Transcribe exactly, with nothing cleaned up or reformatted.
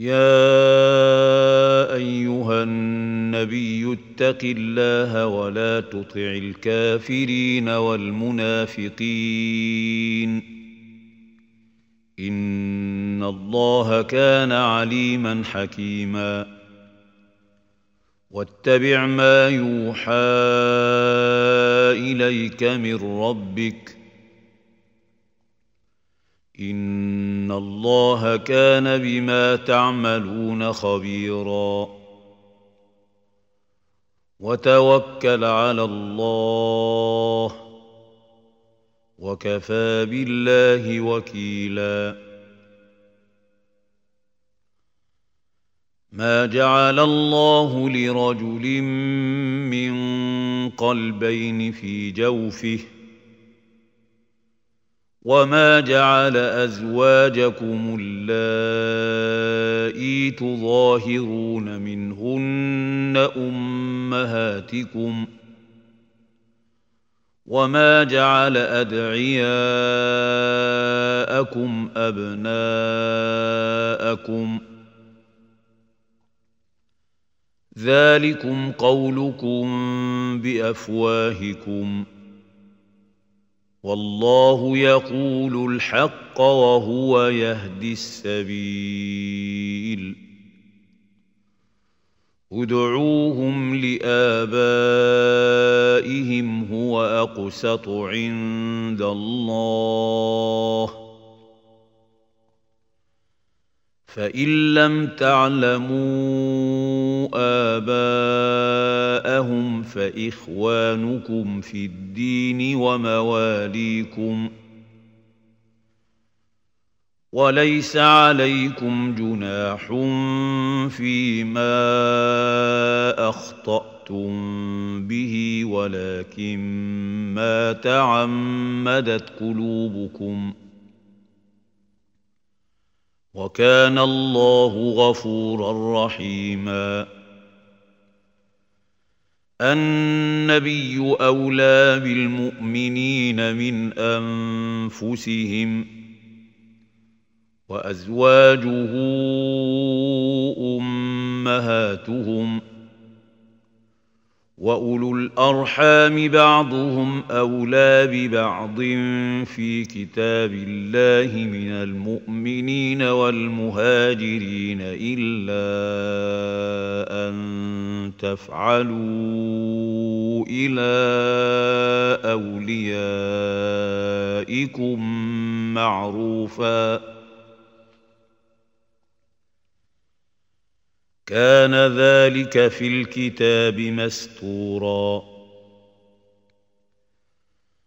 يا أيها النبي اتق الله ولا تطع الكافرين والمنافقين إن الله كان عليما حكيما واتبع ما يوحى إليك من ربك إن الله كان بما تعملون خبيرا وتوكل على الله وكفى بالله وكيلا ما جعل الله لرجل من قلبين في جوفه وما جعل أزواجكم اللائي تظاهرون منهن أمهاتكم وما جعل أدعياءكم أبناءكم ذلكم قولكم بأفواهكم والله يقول الحق وهو يهدي السبيل ادعوهم لآبائهم هو أقسط عند الله فإن لم تعلموا آباءهم فإخوانكم في الدين ومواليكم وليس عليكم جناح فيما أخطأتم به ولكن ما تعمدت قلوبكم وكان الله غفورا رحيما النبي أولى بالمؤمنين من أنفسهم وأزواجه أمهاتهم وأولو الأرحام بعضهم أولى ببعض في كتاب الله من المؤمنين والمهاجرين إلا أن تفعلوا إلى أوليائكم معروفا كان ذلك في الكتاب مستورا